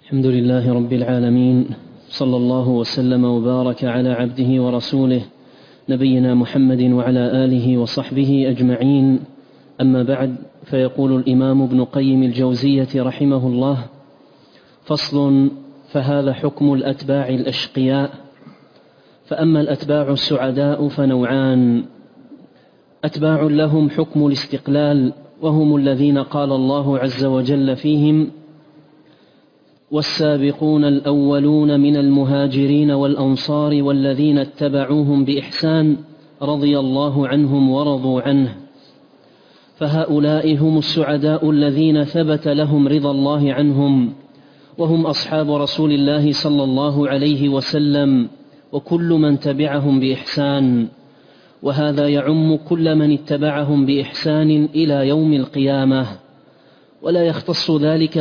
الحمد لله رب العالمين، صلى الله وسلم وبارك على عبده ورسوله نبينا محمد وعلى آله وصحبه أجمعين. أما بعد، فيقول الإمام ابن قيم الجوزية رحمه الله: فصل: فهذا حكم الأتباع الأشقياء. فأما الأتباع السعداء فنوعان: أتباع لهم حكم الاستقلال، وهم الذين قال الله عز وجل فيهم: والسابقون الأولون من المهاجرين والأنصار والذين اتبعوهم بإحسان رضي الله عنهم ورضوا عنه. فهؤلاء هم السعداء الذين ثبت لهم رضا الله عنهم، وهم أصحاب رسول الله صلى الله عليه وسلم وكل من تبعهم بإحسان، وهذا يعم كل من اتبعهم بإحسان إلى يوم القيامة، ولا يختص ذلك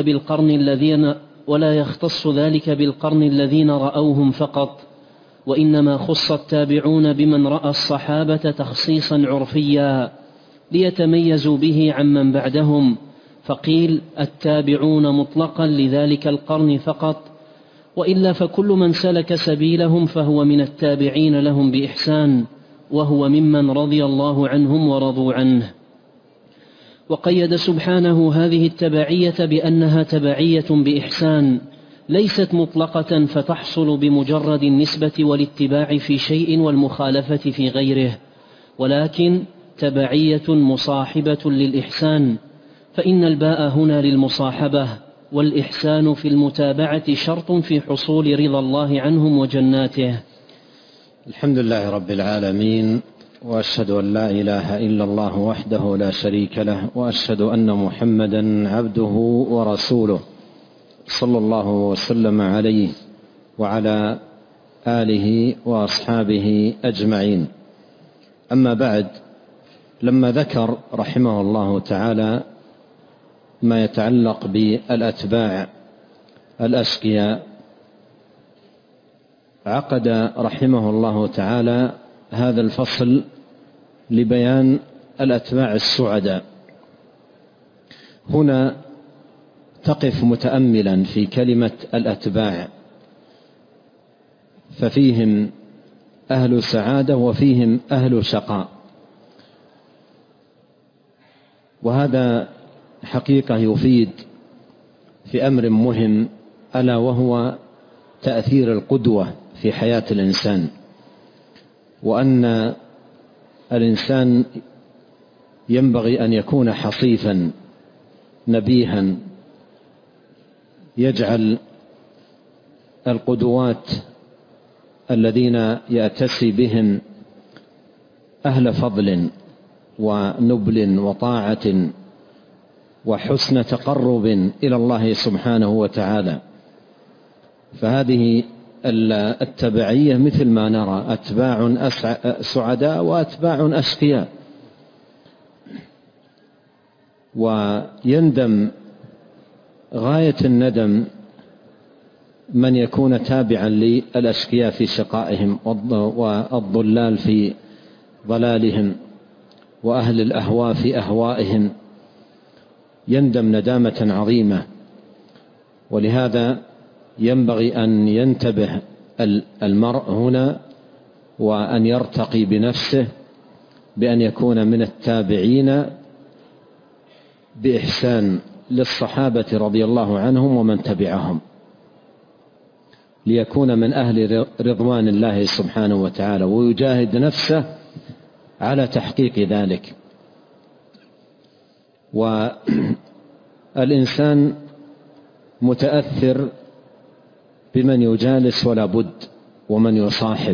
بالقرن الذين رأوهم فقط، وإنما خص التابعون بمن رأى الصحابة تخصيصا عرفيا ليتميزوا به عمن بعدهم، فقيل التابعون مطلقا لذلك القرن فقط، وإلا فكل من سلك سبيلهم فهو من التابعين لهم بإحسان، وهو ممن رضي الله عنهم ورضوا عنه. وقيد سبحانه هذه التبعية بأنها تبعية بإحسان، ليست مطلقة فتحصل بمجرد النسبة والاتباع في شيء والمخالفة في غيره، ولكن تبعية مصاحبة للإحسان، فإن الباء هنا للمصاحبة، والإحسان في المتابعة شرط في حصول رضا الله عنهم وجناته. الحمد لله رب العالمين، وأشهد أن لا إله إلا الله وحده لا شريك له، وأشهد أن محمدا عبده ورسوله، صلى الله وسلم عليه وعلى آله وأصحابه أجمعين. أما بعد، لما ذكر رحمه الله تعالى ما يتعلق بالأتباع الأشقياء، عقد رحمه الله تعالى هذا الفصل لبيان الأتباع السعداء. هنا تقف متأملا في كلمة الأتباع، ففيهم أهل سعادة وفيهم أهل شقاء، وهذا حقيقة يفيد في أمر مهم، ألا وهو تأثير القدوة في حياة الإنسان، وأن الإنسان ينبغي أن يكون حصيفا نبيها، يجعل القدوات الذين يأتسي بهم أهل فضل ونبل وطاعة وحسن تقرب إلى الله سبحانه وتعالى. فهذه التبعية مثل ما نرى أتباع سعداء وأتباع أشقياء، ويندم غاية الندم من يكون تابعا للأشقياء في شقائهم، والضلال في ضلالهم، وأهل الأهواء في أهوائهم، يندم ندامة عظيمة. ولهذا ينبغي أن ينتبه المرء هنا وأن يرتقي بنفسه بأن يكون من التابعين بإحسان للصحابة رضي الله عنهم ومن تبعهم، ليكون من أهل رضوان الله سبحانه وتعالى، ويجاهد نفسه على تحقيق ذلك. والإنسان متأثر بمن يجالس ولا بد، ومن يصاحب،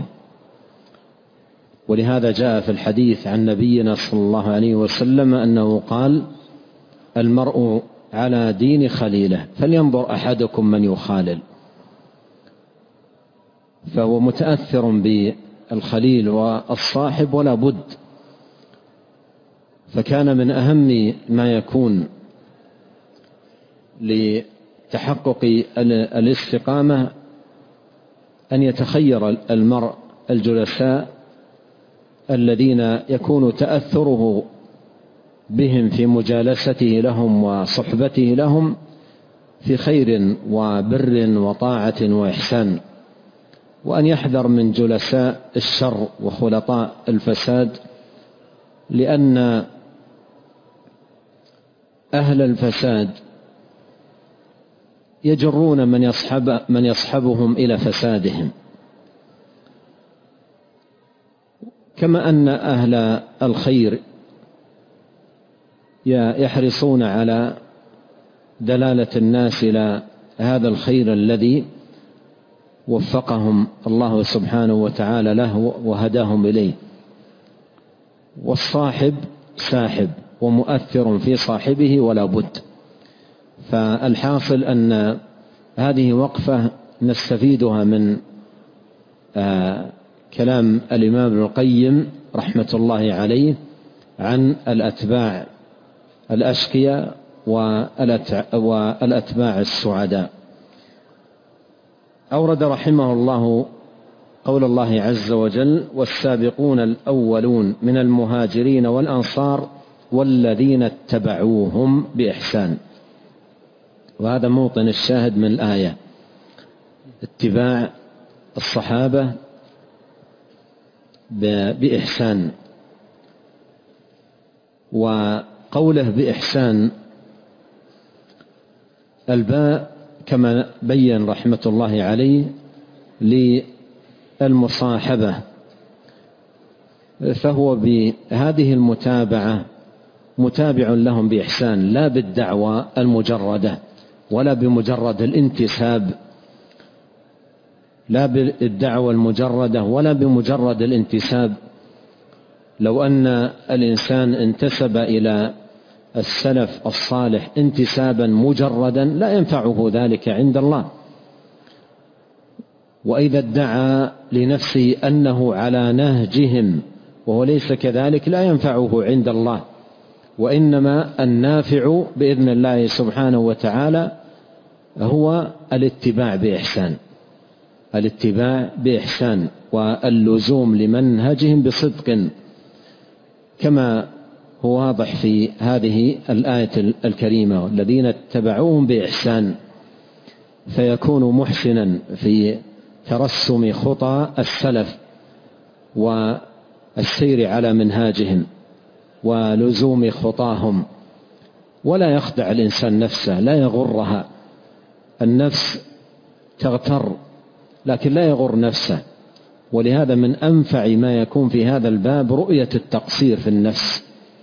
ولهذا جاء في الحديث عن نبينا صلى الله عليه وسلم أنه قال: المرء على دين خليله فلينظر أحدكم من يخالل. فهو متأثر بالخليل والصاحب ولا بد. فكان من أهم ما يكون لتحقق الاستقامة أن يتخير المرء الجلساء الذين يكون تأثره بهم في مجالسته لهم وصحبته لهم في خير وبر وطاعة وإحسان، وأن يحذر من جلساء الشر وخلطاء الفساد، لأن أهل الفساد يجرون من يصحبهم إلى فسادهم، كما أن أهل الخير يحرصون على دلالة الناس إلى هذا الخير الذي وفقهم الله سبحانه وتعالى له وهداهم إليه. والصاحب ساحب ومؤثر في صاحبه ولا بد. فالحاصل أن هذه وقفة نستفيدها من كلام الإمام ابن القيم رحمة الله عليه عن الأتباع الأشقياء والأتباع السعداء. أورد رحمه الله قول الله عز وجل: والسابقون الأولون من المهاجرين والأنصار والذين اتبعوهم بإحسان. وهذا موطن الشاهد من الآية، اتباع الصحابة بإحسان. وقوله بإحسان، الباء كما بين رحمة الله عليه للمصاحبة، فهو بهذه المتابعة متابع لهم بإحسان، لا بالدعوة المجردة ولا بمجرد الانتساب، لا بالدعوة المجردة ولا بمجرد الانتساب. لو أن الإنسان انتسب إلى السلف الصالح انتسابا مجردا لا ينفعه ذلك عند الله. وإذا ادعى لنفسه أنه على نهجهم وهو ليس كذلك لا ينفعه عند الله. وإنما النافع بإذن الله سبحانه وتعالى هو الاتباع بإحسان، الاتباع بإحسان واللزوم لمنهجهم بصدق، كما هو واضح في هذه الآية الكريمة: الذين اتبعوهم بإحسان، فيكون محسنا في ترسم خطى السلف والسير على منهاجهم ولزوم خطاهم، ولا يخدع الإنسان نفسه، لا يغرها. النفس تغتر لكن لا يغر نفسه. ولهذا من أنفع ما يكون في هذا الباب رؤية التقصير في النفس،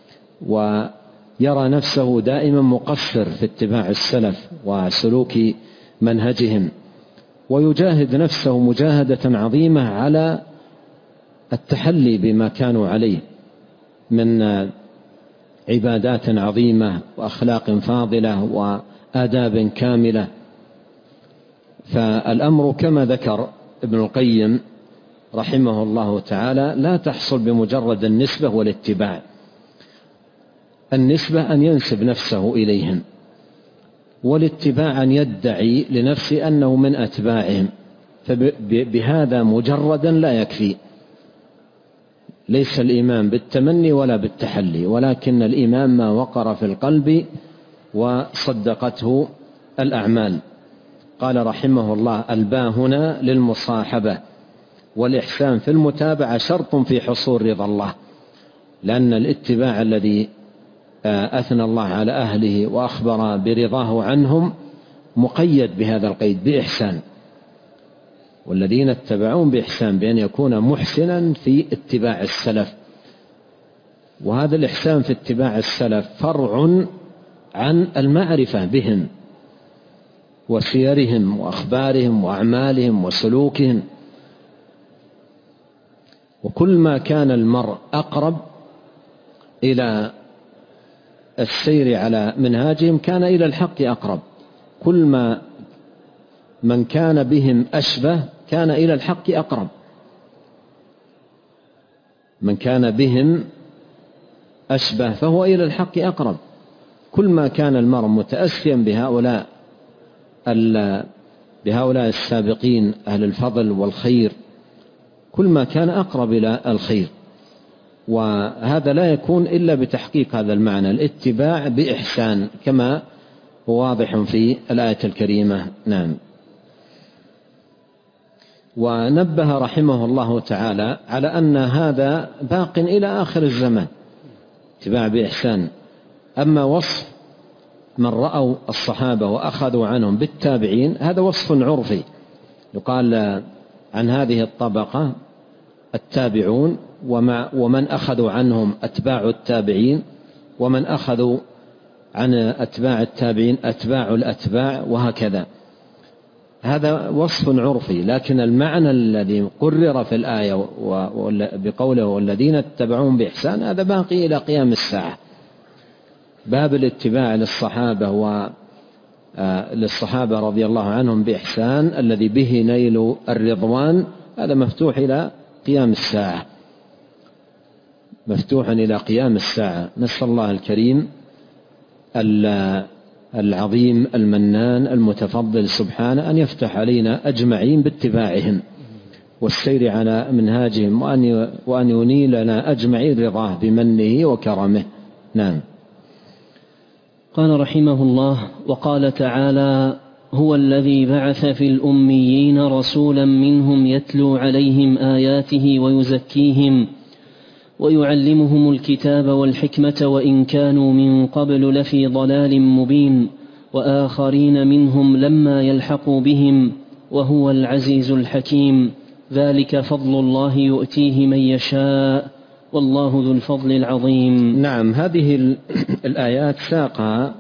ويرى نفسه دائما مقصر في اتباع السلف وسلوك منهجهم، ويجاهد نفسه مجاهدة عظيمة على التحلي بما كانوا عليه من عبادات عظيمة وأخلاق فاضلة وآداب كاملة. فالأمر كما ذكر ابن القيم رحمه الله تعالى لا تحصل بمجرد النسبة والاتباع. النسبة أن ينسب نفسه إليهم، والاتباع أن يدعي لنفسه أنه من أتباعهم، فبهذا مجردا لا يكفي. ليس الإيمان بالتمني ولا بالتحلي، ولكن الإيمان ما وقر في القلب وصدقته الأعمال. قال رحمه الله: الباء هنا للمصاحبة، والإحسان في المتابعة شرط في حصول رضا الله، لأن الاتباع الذي أثنى الله على أهله وأخبر برضاه عنهم مقيد بهذا القيد بإحسان. والذين اتبعون بإحسان، بأن يكون محسنا في اتباع السلف. وهذا الإحسان في اتباع السلف فرع عن المعرفة بهم وسيرهم وأخبارهم وأعمالهم وسلوكهم. وكل ما كان المرء أقرب إلى السير على منهاجهم كان إلى الحق أقرب. كل ما من كان بهم أشبه كان إلى الحق أقرب. من كان بهم أشبه فهو إلى الحق أقرب. كل ما كان المرء متأسيا بهؤلاء السابقين أهل الفضل والخير، كل ما كان أقرب إلى الخير. وهذا لا يكون إلا بتحقيق هذا المعنى، الاتباع بإحسان، كما واضح في الآية الكريمة. نعم. ونبه رحمه الله تعالى على أن هذا باق إلى آخر الزمان، اتباع بإحسان. أما وصف من رأوا الصحابة وأخذوا عنهم بالتابعين هذا وصف عرفي، يقال عن هذه الطبقة التابعون، ومن أخذوا عنهم أتباع التابعين، ومن أخذوا عن أتباع التابعين أتباع الأتباع، وهكذا. هذا وصف عرفي، لكن المعنى الذي قرر في الآية بقوله والذين اتبعوهم بإحسان هذا باقي إلى قيام الساعة. باب الاتباع للصحابة رضي الله عنهم بإحسان الذي به نيل الرضوان هذا مفتوح إلى قيام الساعة، مفتوحا إلى قيام الساعة. نسأل الله الكريم العظيم المنان المتفضل سبحانه أن يفتح علينا أجمعين باتباعهم والسير على منهاجهم، وأن ينيلنا أجمعين رضاه بمنه وكرمه. نعم. قال رحمه الله: وقال تعالى: هو الذي بعث في الأميين رسولا منهم يتلو عليهم آياته ويزكيهم ويعلمهم الكتاب والحكمة وإن كانوا من قبل لفي ضلال مبين وآخرين منهم لما يلحقوا بهم وهو العزيز الحكيم ذلك فضل الله يؤتيه من يشاء والله ذو الفضل العظيم. نعم. هذه الآيات ساقها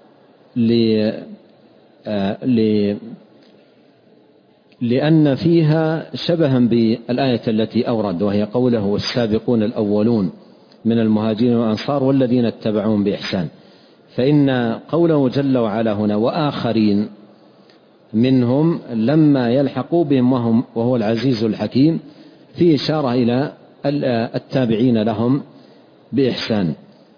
لأن فيها شبها بالآية التي أورد، وهي قوله والسابقون الأولون من المهاجرين والأنصار والذين اتبعوهم بإحسان. فإن قوله جل وعلا هنا وآخرين منهم لما يلحقوا بهم وهو العزيز الحكيم فيه إشارة إلى التابعين لهم بإحسان.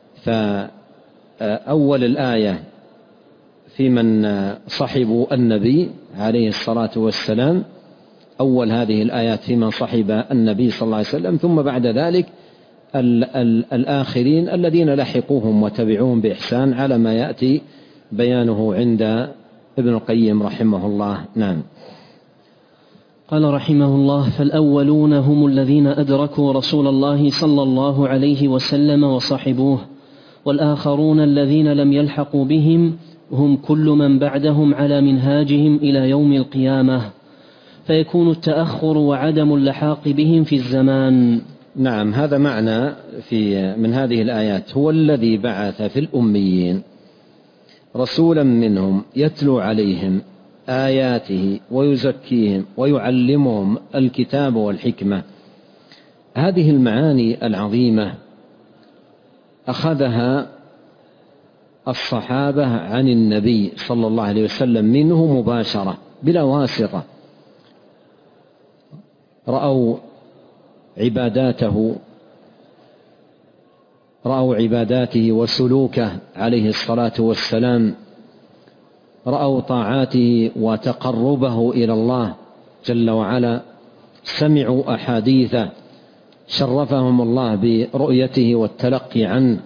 فأول الآية في من صحبوا النبي عليه الصلاة والسلام، أول هذه الآيات في من صحب النبي صلى الله عليه وسلم، ثم بعد ذلك الآخرين الذين لحقوهم وتبعوهم بإحسان على ما يأتي بيانه عند ابن القيم رحمه الله. نعم. قال رحمه الله: فالأولون هم الذين أدركوا رسول الله صلى الله عليه وسلم وصحبوه، والآخرون الذين لم يلحقوا بهم هم كل من بعدهم على منهاجهم إلى يوم القيامة، فيكون التأخر وعدم اللحاق بهم في الزمان. نعم. هذا معنى من هذه الآيات: هو الذي بعث في الأميين رسولا منهم يتلو عليهم آياته ويزكيهم ويعلمهم الكتاب والحكمة. هذه المعاني العظيمة أخذها الصحابة عن النبي صلى الله عليه وسلم منه مباشرة بلا واسطة. رأوا عباداته وسلوكه عليه الصلاة والسلام، رأوا طاعاته وتقربه إلى الله جل وعلا، سمعوا أحاديثه شرفهم الله برؤيته والتلقي عنه.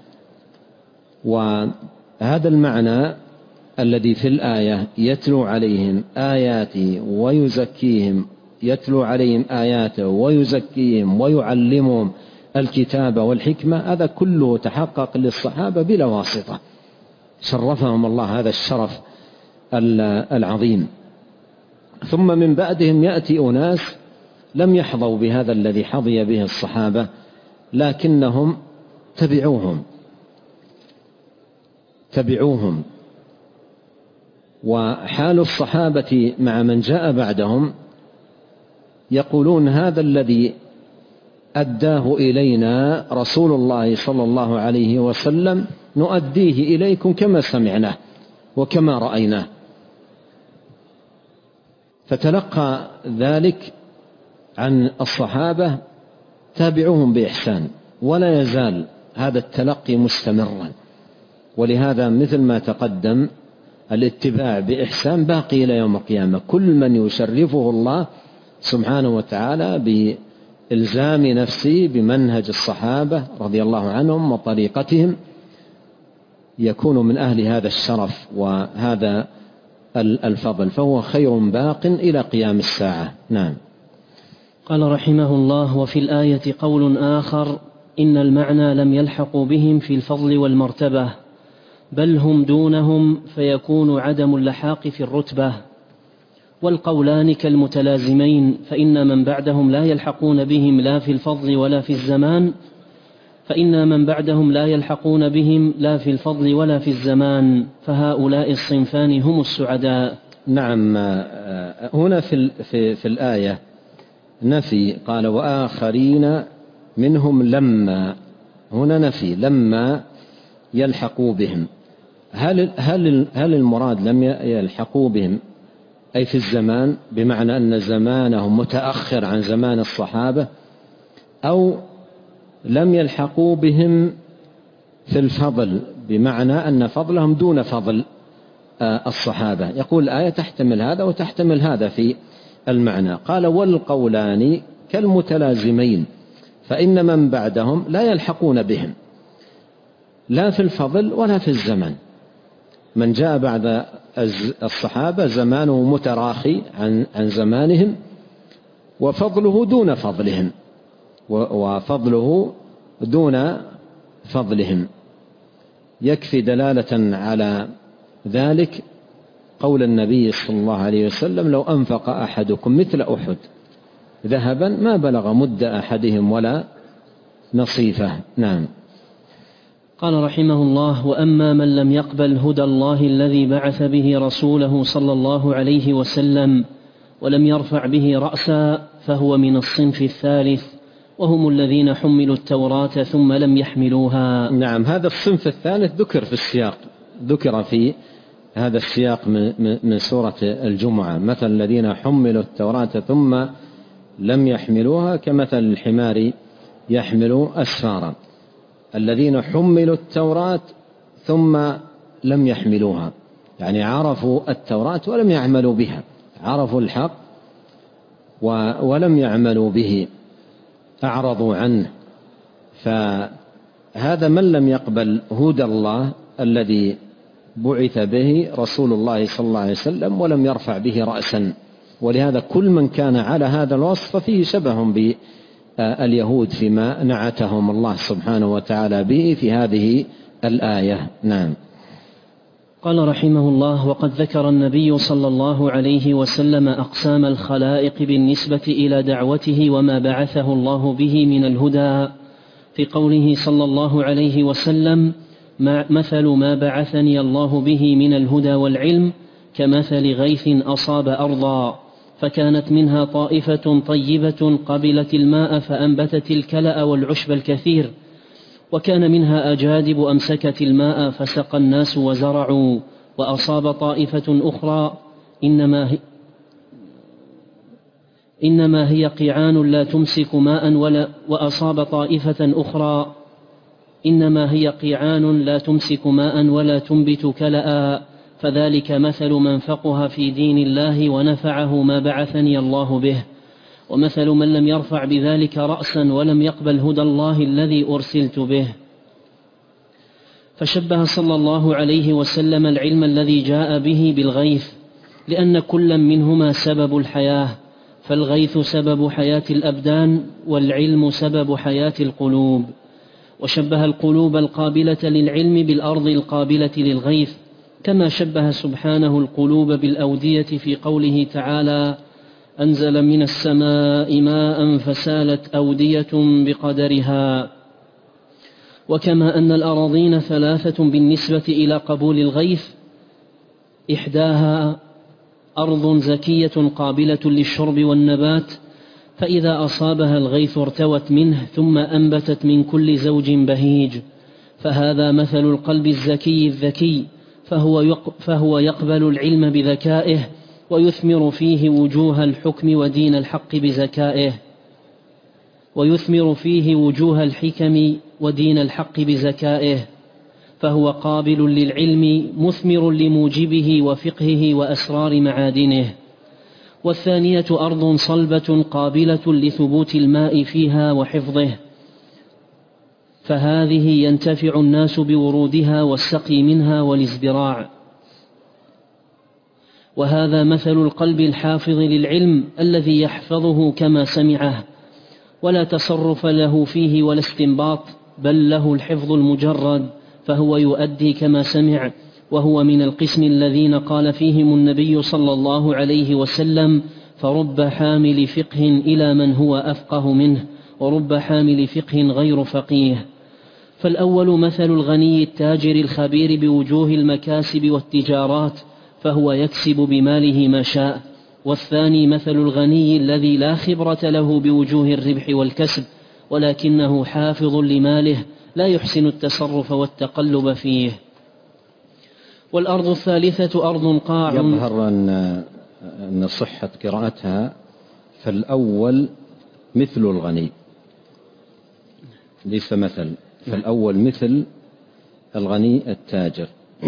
وهذا المعنى الذي في الآية يتلو عليهم آياته ويزكيهم، يتلو عليهم آياته ويزكيهم ويعلمهم الكتاب والحكمة، هذا كله تحقق للصحابة بلا واسطة، شرفهم الله هذا الشرف العظيم. ثم من بعدهم يأتي أناس لم يحظوا بهذا الذي حظي به الصحابة، لكنهم تبعوهم. وحال الصحابة مع من جاء بعدهم يقولون هذا الذي أداه إلينا رسول الله صلى الله عليه وسلم نؤديه إليكم كما سمعناه وكما رأيناه. فتلقى ذلك عن الصحابة تابعوهم بإحسان، ولا يزال هذا التلقي مستمرا. ولهذا مثل ما تقدم الاتباع بإحسان باقي إلى يوم القيامة. كل من يشرفه الله سبحانه وتعالى بإلزام نفسه بمنهج الصحابة رضي الله عنهم وطريقتهم يكون من أهل هذا الشرف وهذا الفضل، فهو خير باق إلى قيام الساعة. نعم. قال رحمه الله: وفي الآية قول آخر: إن المعنى لم يلحقوا بهم في الفضل والمرتبة، بل هم دونهم، فيكون عدم اللحاق في الرتبة. والقولان كالمتلازمين، فإن من بعدهم لا يلحقون بهم لا في الفضل ولا في الزمان، فهؤلاء الصنفان هم السعداء. نعم. هنا في الآية نفي، قال وآخرين منهم لما، هنا نفي لما يلحقوا بهم. هل المراد لم يلحقوا بهم أي في الزمان، بمعنى أن زمانهم متأخر عن زمان الصحابة، أو لم يلحقوا بهم في الفضل، بمعنى أن فضلهم دون فضل الصحابة؟ يقول الآية تحتمل هذا وتحتمل هذا في المعنى. قال والقولان كالمتلازمين، فإن من بعدهم لا يلحقون بهم لا في الفضل ولا في الزمن. من جاء بعد الصحابة زمانه متراخي عن زمانهم، وفضله دون فضلهم، وفضله دون فضلهم. يكفي دلالة على ذلك قول النبي صلى الله عليه وسلم: لو أنفق أحدكم مثل أحد ذهبا ما بلغ مد أحدهم ولا نصيفه. نعم. قال رحمه الله: وأما من لم يقبل هدى الله الذي بعث به رسوله صلى الله عليه وسلم ولم يرفع به رأسا، فهو من الصنف الثالث، وهم الذين حملوا التوراة ثم لم يحملوها. نعم. هذا الصنف الثالث ذكر في السياق، ذكر في هذا السياق من سورة الجمعة: مثل الذين حملوا التوراة ثم لم يحملوها كمثل الحمار يحمل أسفارا. الذين حملوا التوراة ثم لم يحملوها، يعني عرفوا التوراة ولم يعملوا بها، عرفوا الحق ولم يعملوا به، أعرضوا عنه. فهذا من لم يقبل هدى الله الذي بعث به رسول الله صلى الله عليه وسلم ولم يرفع به رأسا. ولهذا كل من كان على هذا الوصف فيه شبه باليهود فيما نعتهم الله سبحانه وتعالى به في هذه الآية. نعم. قال رحمه الله: وقد ذكر النبي صلى الله عليه وسلم أقسام الخلائق بالنسبة إلى دعوته وما بعثه الله به من الهدى، في قوله صلى الله عليه وسلم: مثل ما بعثني الله به من الهدى والعلم كمثل غيث أصاب أرضا فكانت منها طائفة طيبة قبلت الماء فأنبتت الكلأ والعشب الكثير، وكان منها أجادب أمسكت الماء فسقى الناس وزرعوا، وأصاب طائفة أخرى إنما هي قيعان لا تمسك ماء وأصاب طائفة أخرى إنما هي قيعان لا تمسك ماء ولا تنبت كلأ، فذلك مثل من فقه في دين الله ونفعه ما بعثني الله به، ومثل من لم يرفع بذلك رأسا ولم يقبل هدى الله الذي أرسلت به. فشبه صلى الله عليه وسلم العلم الذي جاء به بالغيث، لأن كلا منهما سبب الحياة، فالغيث سبب حياة الأبدان والعلم سبب حياة القلوب. وشبه القلوب القابلة للعلم بالأرض القابلة للغيث، كما شبه سبحانه القلوب بالأودية في قوله تعالى: أنزل من السماء ماء فسالت أودية بقدرها. وكما أن الأراضين ثلاثة بالنسبة إلى قبول الغيث: إحداها أرض زكية قابلة للشرب والنبات، فإذا أصابها الغيث ارتوت منه ثم أنبتت من كل زوج بهيج، فهذا مثل القلب الزكي الذكي، فهو يقبل العلم بذكائه ويثمر فيه وجوه الحكم ودين الحق بزكائه، فهو قابل للعلم مثمر لموجبه وفقهه وأسرار معادنه. والثانية أرض صلبة قابلة لثبوت الماء فيها وحفظه، فهذه ينتفع الناس بورودها والسقي منها والازدراع. وهذا مثل القلب الحافظ للعلم الذي يحفظه كما سمعه، ولا تصرف له فيه ولا استنباط، بل له الحفظ المجرد، فهو يؤدي كما سمع. وهو من القسم الذين قال فيهم النبي صلى الله عليه وسلم: فرب حامل فقه إلى من هو أفقه منه، ورب حامل فقه غير فقيه. فالأول مثل الغني التاجر الخبير بوجوه المكاسب والتجارات، فهو يكسب بماله ما شاء. والثاني مثل الغني الذي لا خبرة له بوجوه الربح والكسب، ولكنه حافظ لماله لا يحسن التصرف والتقلب فيه. والأرض الثالثة أرض قاع. يظهر أن صحة قراءتها فالأول مثل الغني، ليس مثل، فالأول مثل الغني التاجر.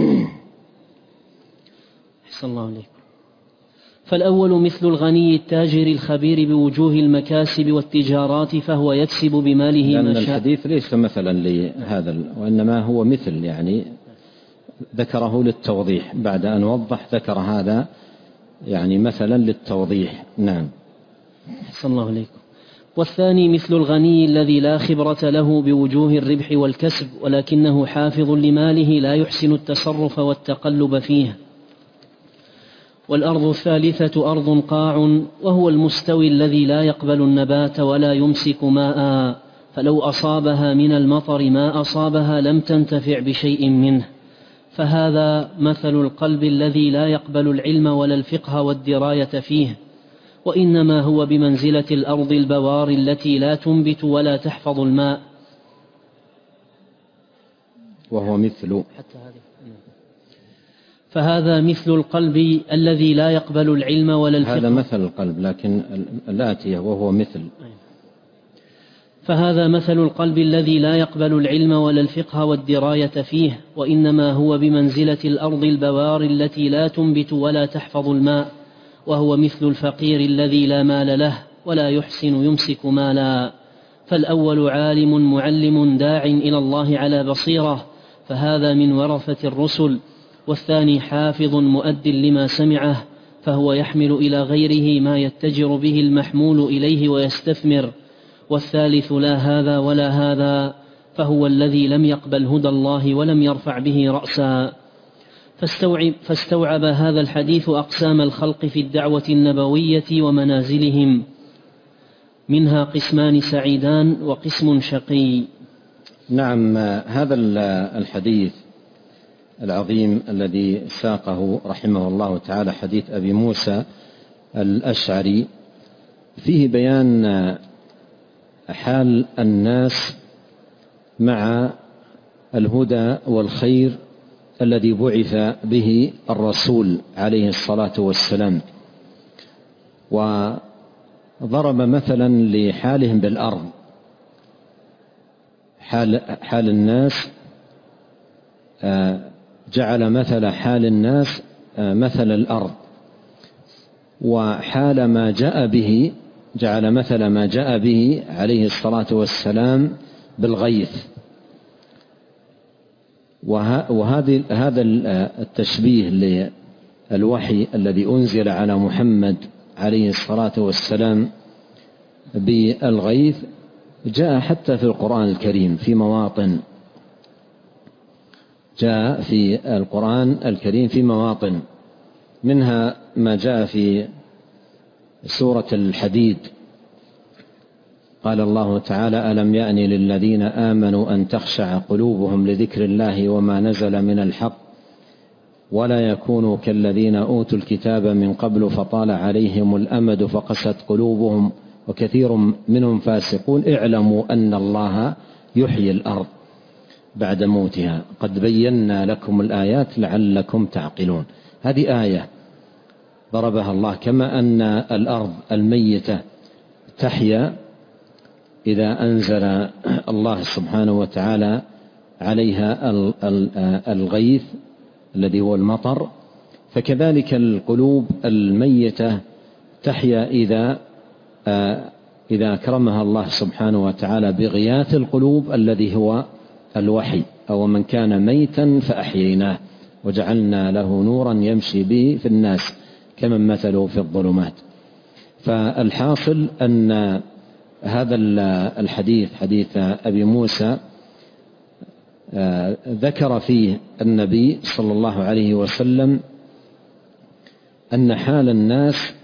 أحسن الله عليكم. فالأول مثل الغني التاجر الخبير بوجوه المكاسب والتجارات، فهو يكسب بماله ما شاء. لأن الحديث ليس مثلا لهذا، وإنما هو مثل، يعني ذكره للتوضيح، بعد أن وضح ذكر هذا يعني مثلا للتوضيح. نعم. أحسن الله عليكم. والثاني مثل الغني الذي لا خبرة له بوجوه الربح والكسب، ولكنه حافظ لماله لا يحسن التصرف والتقلب فيه. والأرض الثالثة أرض قاع، وهو المستوي الذي لا يقبل النبات ولا يمسك ماء، فلو أصابها من المطر ما أصابها لم تنتفع بشيء منه. فهذا مثل القلب الذي لا يقبل العلم ولا الفقه والدراية فيه، وإنما هو بمنزلة الأرض البوار التي لا تنبت ولا تحفظ الماء. وهو مثل فهذا مثل القلب الذي لا يقبل العلم ولا الفقه. هذا مثل القلب، لكن الآتية وهو مثل. فهذا مثل القلب الذي لا يقبل العلم ولا الفقه والدراية فيه، وإنما هو بمنزلة الأرض البوار التي لا تنبت ولا تحفظ الماء. وهو مثل الفقير الذي لا مال له ولا يحسن يمسك مالا. فالأول عالم معلم داع إلى الله على بصيرة، فهذا من ورثة الرسل. والثاني حافظ مؤد لما سمعه، فهو يحمل إلى غيره ما يتجر به المحمول إليه ويستثمر. والثالث لا هذا ولا هذا، فهو الذي لم يقبل هدى الله ولم يرفع به رأسا. فاستوعب هذا الحديث أقسام الخلق في الدعوة النبوية ومنازلهم، منها قسمان سعيدان وقسم شقي. نعم. هذا الحديث العظيم الذي ساقه رحمه الله تعالى، حديث أبي موسى الأشعري، فيه بيان حال الناس مع الهدى والخير الذي بعث به الرسول عليه الصلاة والسلام، وضرب مثلا لحالهم بالأرض، حال الناس، جعل مثل حال الناس مثل الأرض، وحال ما جاء به جعل مثل ما جاء به عليه الصلاة والسلام بالغيث. هذا التشبيه للوحي الذي أنزل على محمد عليه الصلاة والسلام بالغيث جاء حتى في القرآن الكريم في مواطن، جاء في القرآن الكريم في مواطن، منها ما جاء في سورة الحديد، قال الله تعالى: ألم يأن للذين آمنوا أن تخشع قلوبهم لذكر الله وما نزل من الحق ولا يكونوا كالذين أوتوا الكتاب من قبل فطال عليهم الأمد فقست قلوبهم وكثير منهم فاسقون اعلموا أن الله يحيي الأرض بعد موتها قد بينا لكم الآيات لعلكم تعقلون. هذه آية ضربها الله، كما أن الأرض الميتة تحيا إذا أنزل الله سبحانه وتعالى عليها الغيث الذي هو المطر، فكذلك القلوب الميتة تحيا إذا أكرمها الله سبحانه وتعالى بغياث القلوب الذي هو الوحي، أو من كان ميتا فأحييناه وجعلنا له نورا يمشي به في الناس كمن مثله في الظلمات. فالحاصل أن هذا الحديث، حديث أبي موسى، ذكر فيه النبي صلى الله عليه وسلم أن حال الناس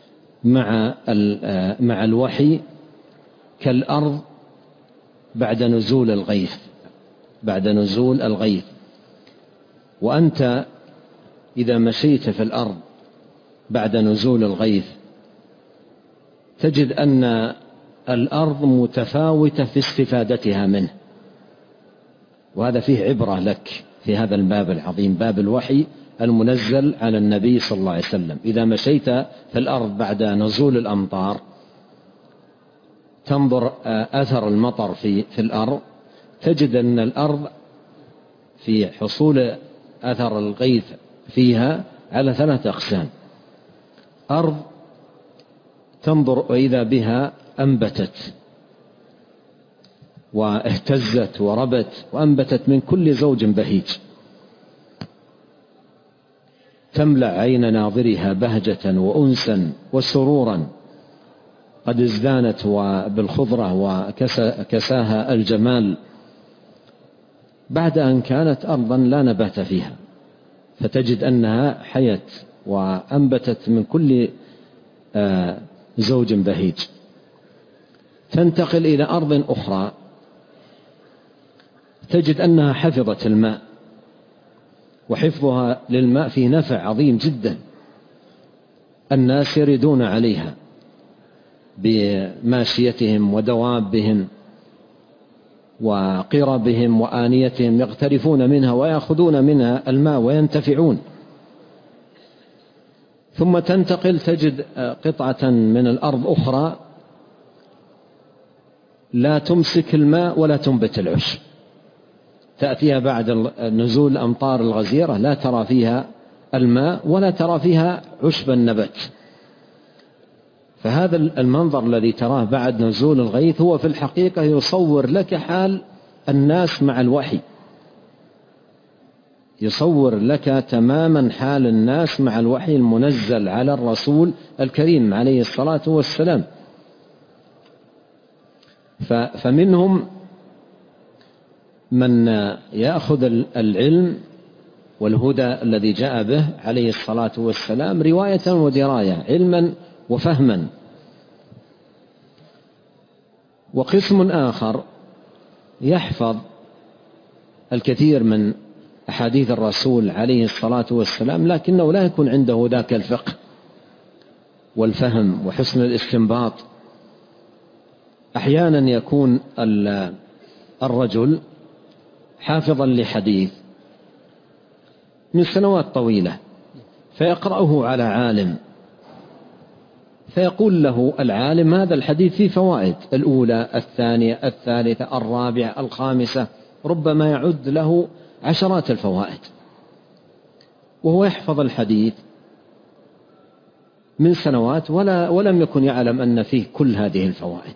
مع الوحي كالأرض بعد نزول الغيث. وأنت إذا مشيت في الأرض بعد نزول الغيث تجد أن الأرض متفاوتة في استفادتها منه، وهذا فيه عبرة لك في هذا الباب العظيم، باب الوحي المنزل على النبي صلى الله عليه وسلم. إذا مشيت في الأرض بعد نزول الأمطار تنظر أثر المطر في الأرض، تجد أن الأرض في حصول أثر الغيث فيها على 3 أقسام. أرض تنظر وإذا بها أنبتت واهتزت وربت وأنبتت من كل زوج بهيج، تملأ عين ناظرها بهجة وأنسا وسرورا، قد ازدانت بالخضرة وكساها الجمال، بعد أن كانت أرضا لا نبات فيها، فتجد أنها حيت وأنبتت من كل زوج بهيج. تنتقل إلى أرض أخرى تجد أنها حفظت الماء، وحفظها للماء فيه نفع عظيم جدا، الناس يردون عليها بماشيتهم ودوابهم وقربهم وآنيتهم، يغترفون منها ويأخذون منها الماء وينتفعون. ثم تنتقل تجد قطعة من الأرض أخرى لا تمسك الماء ولا تنبت العشب، تأتيها بعد نزول الأمطار الغزيرة لا ترى فيها الماء ولا ترى فيها عشب النبت. فهذا المنظر الذي تراه بعد نزول الغيث هو في الحقيقة يصور لك حال الناس مع الوحي، يصور لك تماما حال الناس مع الوحي المنزل على الرسول الكريم عليه الصلاة والسلام. فمنهم من يأخذ العلم والهدى الذي جاء به عليه الصلاة والسلام رواية ودراية، علما وفهما، وقسم آخر يحفظ الكثير من أحاديث الرسول عليه الصلاة والسلام لكنه لا يكون عنده ذاك الفقه والفهم وحسن الاستنباط. أحيانا يكون الرجل حافظا لحديث من سنوات طويلة فيقرأه على عالم، فيقول له العالم هذا الحديث فيه فوائد، الأولى الثانية الثالثة الرابعة الخامسة، ربما يعد له عشرات الفوائد، وهو يحفظ الحديث من سنوات ولم يكن يعلم أن فيه كل هذه الفوائد.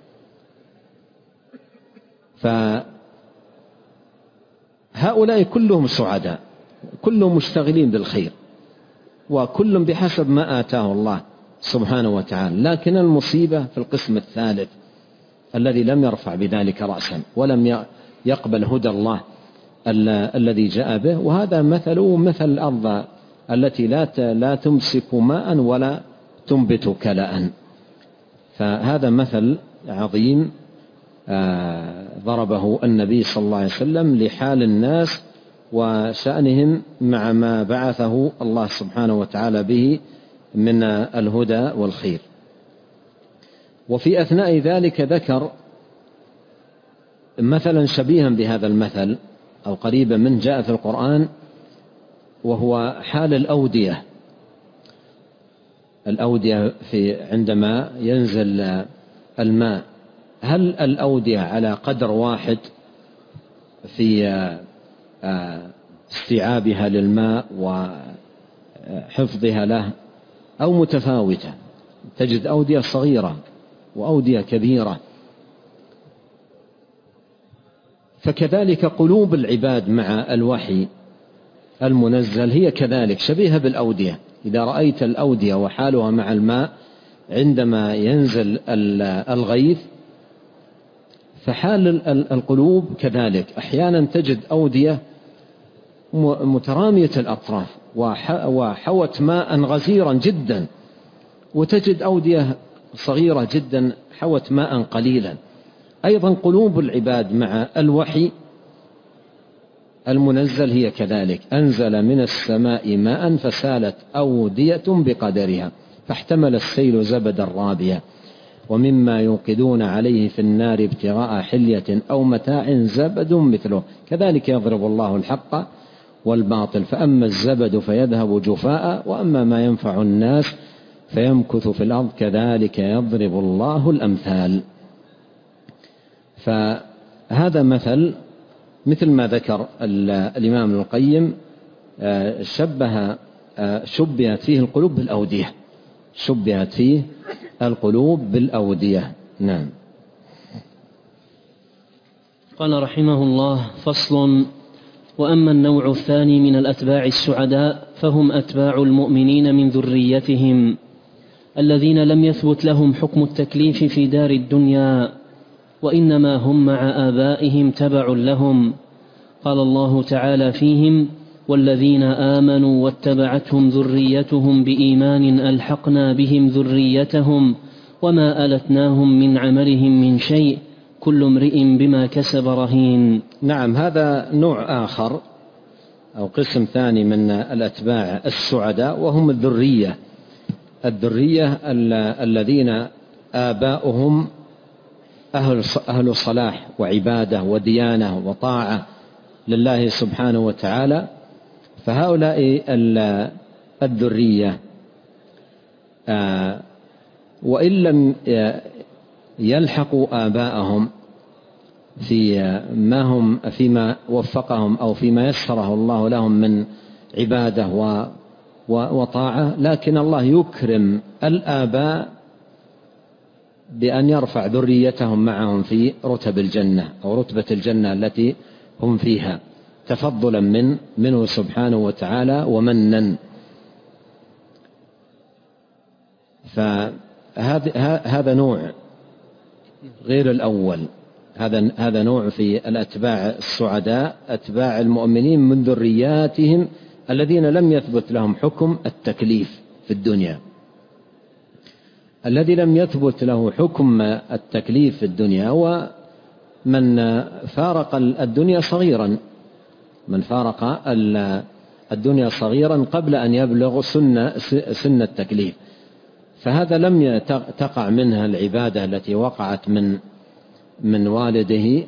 فهؤلاء كلهم سعداء، كلهم مشتغلين بالخير، وكل بحسب ما آتاه الله سبحانه وتعالى. لكن المصيبة في القسم الثالث الذي لم يرفع بذلك رأسا ولم يقبل هدى الله الذي جاء به، وهذا مثله مثل الأرض التي لا تمسك ماء ولا تنبت كلاء. فهذا مثل عظيم ضربه النبي صلى الله عليه وسلم لحال الناس وشأنهم مع ما بعثه الله سبحانه وتعالى به من الهدى والخير. وفي أثناء ذلك ذكر مثلا شبيها بهذا المثل أو قريبا منه جاء في القرآن، وهو حال الأودية في عندما ينزل الماء. هل الأودية على قدر واحد في استيعابها للماء وحفظها له، أو متفاوتة؟ تجد أودية صغيرة وأودية كبيرة. فكذلك قلوب العباد مع الوحي المنزل هي كذلك شبيهة بالأودية. إذا رأيت الأودية وحالها مع الماء عندما ينزل الغيث، فحال القلوب كذلك. أحيانا تجد أودية مترامية الأطراف وحوت ماء غزيرا جدا، وتجد أودية صغيرة جدا حوت ماء قليلا. أيضا قلوب العباد مع الوحي المنزل هي كذلك. أنزل من السماء ماء فسالت أودية بقدرها فاحتمل السيل زبدا رابيا ومما يوقدون عليه في النار ابتغاء حلية أو متاع زبد مثله كذلك يضرب الله الحق والباطل فأما الزبد فيذهب جفاء وأما ما ينفع الناس فيمكث في الأرض كذلك يضرب الله الأمثال. فهذا مثل ما ذكر الإمام ابن القيم، شبهت فيه القلوب بالأودية، شبهت فيه القلوب بالأودية. نعم. قال رحمه الله: فصل. وأما النوع الثاني من الأتباع السعداء فهم أتباع المؤمنين من ذريتهم الذين لم يثبت لهم حكم التكليف في دار الدنيا وإنما هم مع آبائهم تبع لهم. قال الله تعالى فيهم: والذين آمنوا واتبعتهم ذريتهم بإيمان ألحقنا بهم ذريتهم وما ألتناهم من عملهم من شيء كل امرئ بما كسب رهين. نعم، هذا نوع آخر أو قسم ثاني من الأتباع السعداء، وهم الذرية الذين آباؤهم أهل صلاح وعبادة وديانة وطاعة لله سبحانه وتعالى. فهؤلاء الذرية وإن لم يلحقوا آباءهم فيما وفقهم أو فيما يسره الله لهم من عبادة وطاعة، لكن الله يكرم الآباء بأن يرفع ذريتهم معهم في رتب الجنة أو رتبة الجنة التي هم فيها تفضلا منه سبحانه وتعالى ومنا. فهذا نوع غير الأول. هذا نوع في الأتباع السعداء، أتباع المؤمنين من ذرياتهم الذين لم يثبت لهم حكم التكليف في الدنيا. الذي لم يثبت له حكم التكليف في الدنيا هو من فارق الدنيا صغيرا، من فارق الدنيا صغيرا قبل أن يبلغ سن التكليف، فهذا لم تقع منها العبادة التي وقعت من والده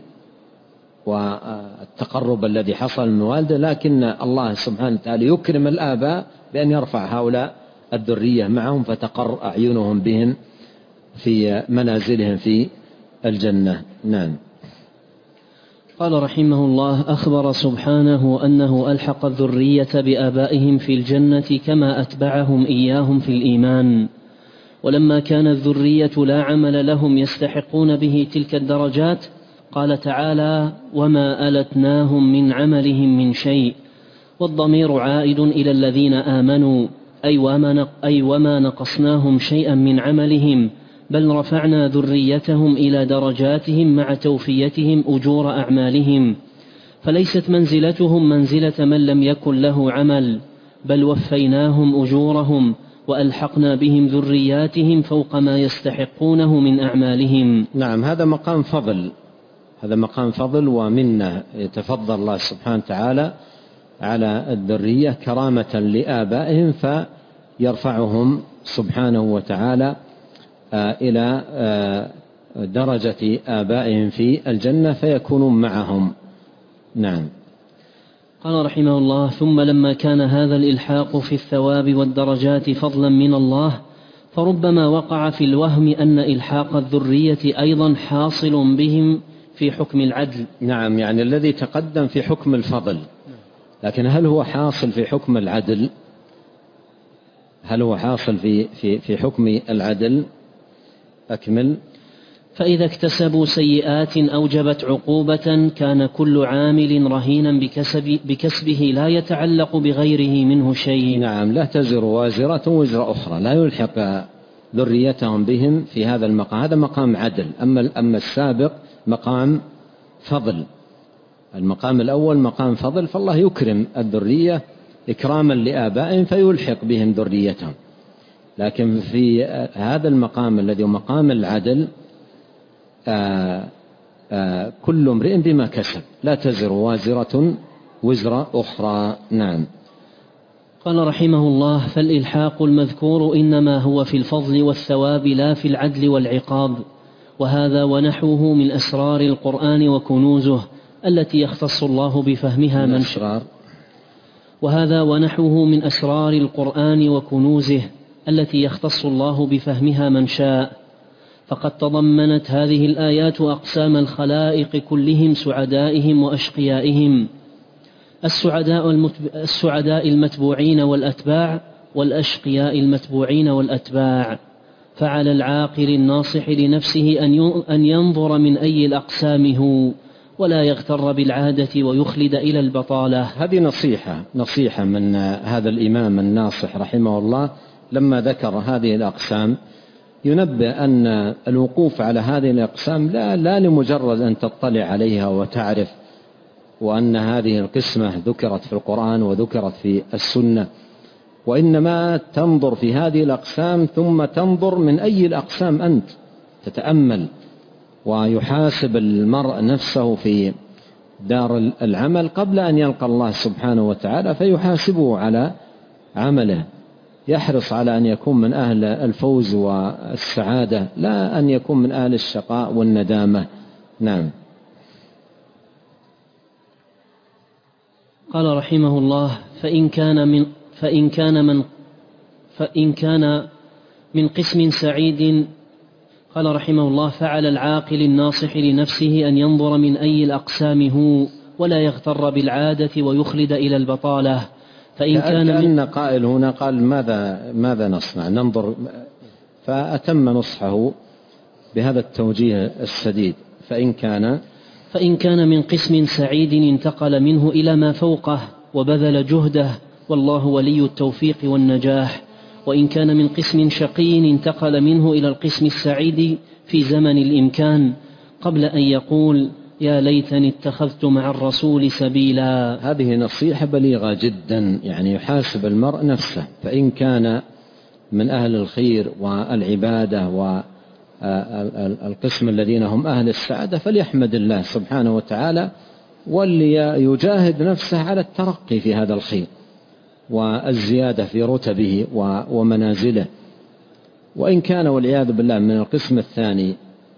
والتقرب الذي حصل من والده، لكن الله سبحانه وتعالى يكرم الآباء بأن يرفع هؤلاء الذرية معهم فتقر أعينهم بهم في منازلهم في الجنة. نعم. قال رحمه الله: أخبر سبحانه أنه ألحق الذرية بآبائهم في الجنة كما أتبعهم إياهم في الإيمان، ولما كان الذرية لا عمل لهم يستحقون به تلك الدرجات قال تعالى: وما ألتناهم من عملهم من شيء، والضمير عائد إلى الذين آمنوا أي وما نقصناهم شيئا من عملهم، بل رفعنا ذريتهم إلى درجاتهم مع توفيتهم أجور أعمالهم، فليست منزلتهم منزلة من لم يكن له عمل، بل وفيناهم أجورهم وألحقنا بهم ذرياتهم فوق ما يستحقونه من أعمالهم. نعم، هذا مقام فضل ومنه يتفضل الله سبحانه وتعالى على الذرية كرامة لآبائهم، فيرفعهم سبحانه وتعالى إلى درجة آبائهم في الجنة فيكونون معهم. نعم. قال رحمه الله: ثم لما كان هذا الإلحاق في الثواب والدرجات فضلا من الله، فربما وقع في الوهم أن إلحاق الذرية أيضا حاصل بهم في حكم العدل. نعم، يعني الذي تقدم في حكم الفضل، لكن هل هو حاصل في حكم العدل؟ هل هو حاصل في حكم العدل؟ أكمل. فإذا اكتسبوا سيئات أوجبت عقوبة كان كل عامل رهينا بكسبه لا يتعلق بغيره منه شيء. نعم، لا تزر وازرة وزر أخرى، لا يلحق ذريتهم بهم في هذا المقام. هذا مقام عدل. أما السابق مقام فضل. المقام الأول مقام فضل، فالله يكرم الذرية إكراما لآبائهم فيلحق بهم ذريتهم. لكن في هذا المقام الذي هو مقام العدل كل امرئ بما كسب، لا تزر وازرة وزر أخرى. نعم. قال رحمه الله: فالإلحاق المذكور إنما هو في الفضل والثواب لا في العدل والعقاب، وهذا ونحوه من أسرار القرآن وكنوزه التي يختص الله بفهمها من شاء. وهذا ونحوه من أسرار القرآن وكنوزه التي يختص الله بفهمها من شاء. فقد تضمنت هذه الآيات أقسام الخلائق كلهم، سعدائهم وأشقيائهم، السعداء المتبوعين والأتباع، والأشقياء المتبوعين والأتباع. فعلى العاقل الناصح لنفسه أن ينظر من أي الأقسام هو، ولا يغتر بالعادة ويخلد إلى البطالة. هذه نصيحة من هذا الإمام الناصح رحمه الله لما ذكر هذه الأقسام، ينبه أن الوقوف على هذه الأقسام لا لمجرد أن تطلع عليها وتعرف وأن هذه القسمة ذكرت في القرآن وذكرت في السنة، وإنما تنظر في هذه الأقسام ثم تنظر من أي الأقسام أنت تتأمل. ويحاسب المرء نفسه في دار العمل قبل أن يلقى الله سبحانه وتعالى فيحاسبه على عمله، يحرص على أن يكون من أهل الفوز والسعادة، لا أن يكون من أهل الشقاء والندامة. نعم. قال رحمه الله: فإن كان من قسم سعيد، قال رحمه الله: فعلى العاقل الناصح لنفسه أن ينظر من أي الأقسام هو، ولا يغتر بالعادة ويخلد إلى البطالة. فإن كان قائل هنا قال ماذا نصنع؟ ننظر، فأتم نصحه بهذا التوجيه السديد. فإن كان من قسم سعيد انتقل منه إلى ما فوقه وبذل جهده، والله ولي التوفيق والنجاح. وإن كان من قسم شقي انتقل منه إلى القسم السعيد في زمن الإمكان قبل أن يقول يا ليتني اتخذت مع الرسول سبيلا. هذه نصيحة بليغة جدا، يعني يحاسب المرء نفسه. فإن كان من أهل الخير والعبادة والقسم الذين هم أهل السعادة فليحمد الله سبحانه وتعالى، وليجاهد نفسه على الترقي في هذا الخير والزيادة في رتبه ومنازله. وإن كان والعياذ بالله من القسم الثاني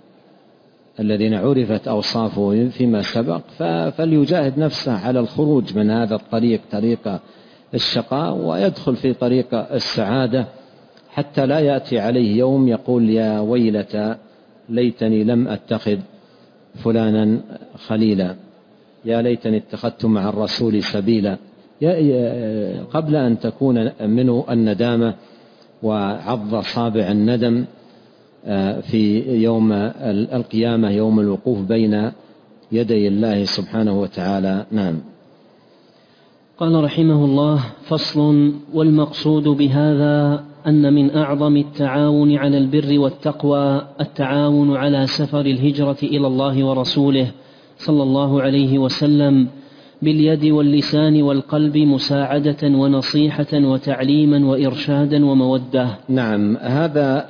الذين عرفت أوصافه فيما سبق فليجاهد نفسه على الخروج من هذا الطريق، طريق الشقاء، ويدخل في طريق السعادة، حتى لا يأتي عليه يوم يقول يا ويلتى ليتني لم أتخذ فلانا خليلا، يا ليتني اتخذت مع الرسول سبيلا، قبل أن تكون منه الندامة وعض صابع الندم في يوم القيامة، يوم الوقوف بين يدي الله سبحانه وتعالى. نعم. قال رحمه الله: فصل. والمقصود بهذا أن من أعظم التعاون على البر والتقوى التعاون على سفر الهجرة إلى الله ورسوله صلى الله عليه وسلم باليد واللسان والقلب، مساعدة ونصيحة وتعليما وإرشادا ومودة. نعم. هذا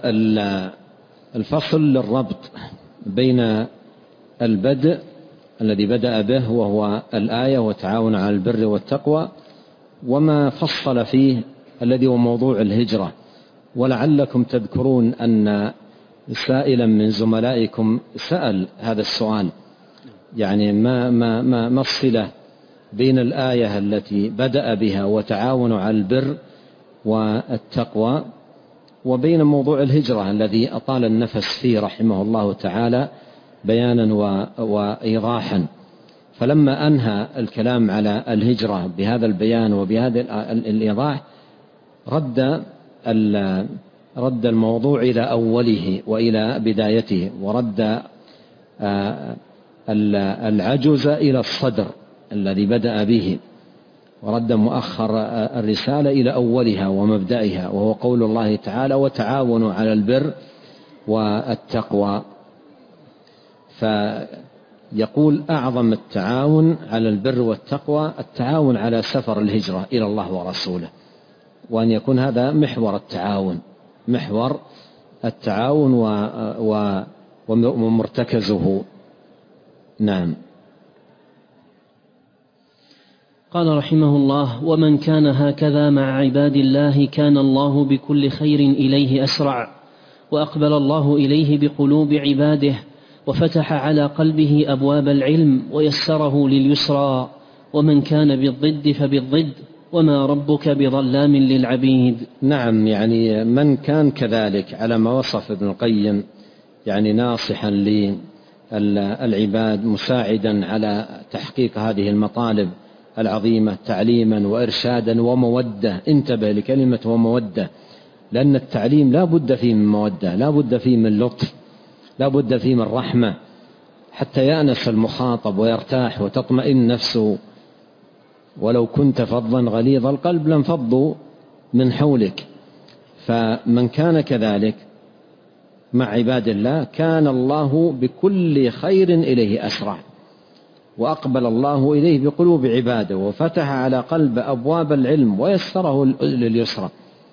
الفصل للربط بين البدء الذي بدأ به وهو الآية وتعاون على البر والتقوى، وما فصل فيه الذي هو موضوع الهجرة. ولعلكم تذكرون أن سائلا من زملائكم سأل هذا السؤال، يعني ما الصلة بين الآية التي بدأ بها وتعاون على البر والتقوى وبين موضوع الهجرة الذي أطال النفس فيه رحمه الله تعالى بيانا وإيضاحا. فلما أنهى الكلام على الهجرة بهذا البيان وبهذا الإيضاح، رد رد الموضوع إلى أوله وإلى بدايته، ورد العجز إلى الصدر الذي بدأ به، ورد مؤخر الرسالة إلى أولها ومبدأها، وهو قول الله تعالى: وتعاونوا على البر والتقوى. فيقول: أعظم التعاون على البر والتقوى التعاون على سفر الهجرة إلى الله ورسوله، وأن يكون هذا محور التعاون ومرتكزه. نعم. قال رحمه الله: ومن كان هكذا مع عباد الله كان الله بكل خير إليه أسرع، وأقبل الله إليه بقلوب عباده، وفتح على قلبه أبواب العلم ويسره لليسرى. ومن كان بالضد فبالضد، وما ربك بظلام للعبيد. نعم، يعني من كان كذلك على ما وصف ابن القيم، يعني ناصحا للعباد، مساعدا على تحقيق هذه المطالب العظيمة، تعليما وإرشادا ومودة. انتبه لكلمة ومودة، لأن التعليم لا بد فيه من مودة، لا بد فيه من لطف، لا بد فيه من رحمة، حتى يأنس المخاطب ويرتاح وتطمئن نفسه. ولو كنت فظا غليظ القلب لانفضوا من حولك. فمن كان كذلك مع عباد الله كان الله بكل خير إليه أسرع، وأقبل الله إليه بقلوب عباده، وفتح على قلب أبواب العلم ويسره لليسرى.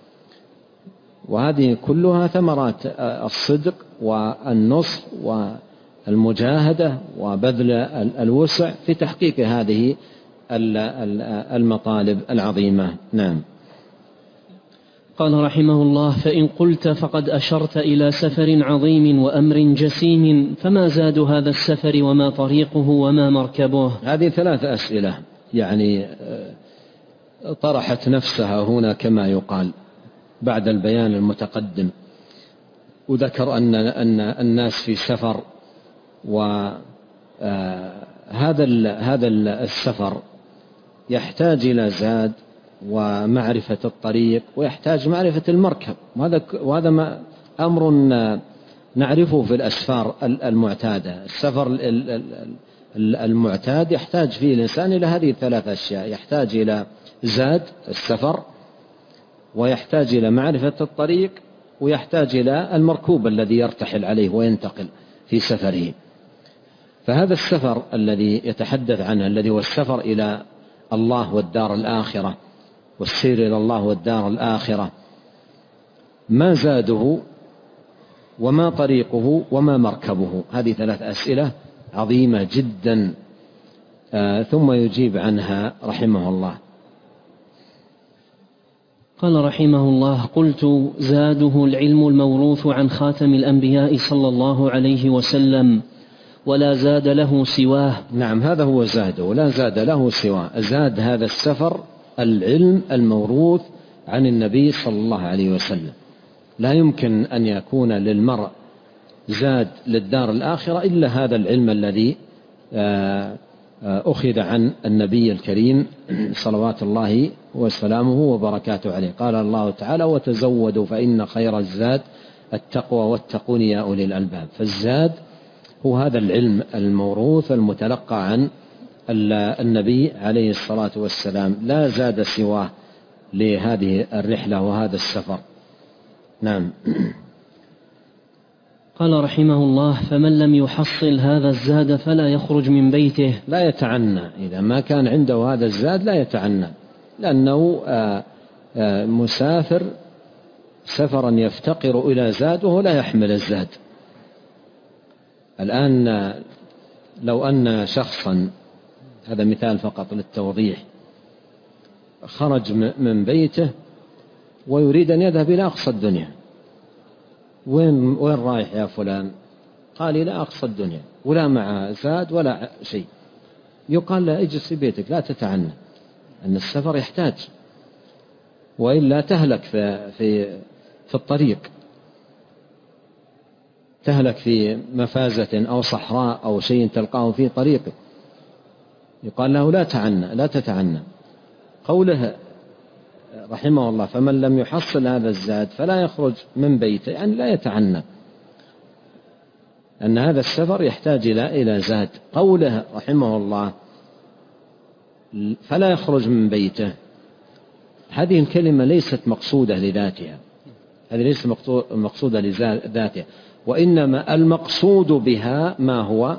وهذه كلها ثمرات الصدق والنصح والمجاهدة وبذل الوسع في تحقيق هذه المطالب العظيمة. نعم. قال رحمه الله: فإن قلت فقد أشرت إلى سفر عظيم وأمر جسيم، فما زاد هذا السفر وما طريقه وما مركبه؟ هذه 3 أسئلة يعني طرحت نفسها هنا كما يقال بعد البيان المتقدم، وذكر أن الناس في سفر، وهذا السفر يحتاج إلى زاد ومعرفة الطريق، ويحتاج معرفة المركب، وهذا أمر نعرفه في الأسفار المعتادة. السفر المعتاد يحتاج فيه الإنسان إلى هذه 3 أشياء: يحتاج إلى زاد السفر، ويحتاج إلى معرفة الطريق، ويحتاج إلى المركوب الذي يرتحل عليه وينتقل في سفره. فهذا السفر الذي يتحدث عنه، الذي هو السفر إلى الله والدار الآخرة، والسير إلى الله والدار الآخرة، ما زاده وما طريقه وما مركبه؟ هذه 3 أسئلة عظيمة جدا، ثم يجيب عنها رحمه الله. قال رحمه الله: قلت: زاده العلم الموروث عن خاتم الأنبياء صلى الله عليه وسلم، ولا زاد له سواه. نعم، هذا هو زاده، لا زاد له سواه. زاد هذا السفر العلم الموروث عن النبي صلى الله عليه وسلم. لا يمكن أن يكون للمرء زاد للدار الآخرة إلا هذا العلم الذي أخذ عن النبي الكريم صلوات الله وسلامه وبركاته عليه. قال الله تعالى: وتزودوا فإن خير الزاد التقوى واتقون يا أولي الألباب. فالزاد هو هذا العلم الموروث المتلقى عن النبي عليه الصلاة والسلام، لا زاد سواه لهذه الرحلة وهذا السفر. نعم. قال رحمه الله: فمن لم يحصل هذا الزاد فلا يخرج من بيته. لا يتعنى، إذا ما كان عنده هذا الزاد لا يتعنى، لأنه مسافر سفرا يفتقر إلى زاد وهو لا يحمل الزاد. الآن لو أن شخصا، هذا مثال فقط للتوضيح، خرج من بيته ويريد أن يذهب إلى أقصى الدنيا، وين رايح يا فلان؟ قال: إلى أقصى الدنيا، ولا مع زاد ولا شيء. يقال له: اجلس في بيتك لا تتعنى، أن السفر يحتاج، وإلا تهلك في الطريق، تهلك في مفازة أو صحراء أو شيء تلقاه في طريقك. يقال له: لا تتعنى. قوله رحمه الله فمن لم يحصل هذا الزاد فلا يخرج من بيته، يعني لا يتعنى أن هذا السفر يحتاج إلى زاد. قوله رحمه الله فلا يخرج من بيته، هذه الكلمة ليست مقصودة لذاتها، هذه ليست مقصودة لذاتها، وإنما المقصود بها ما هو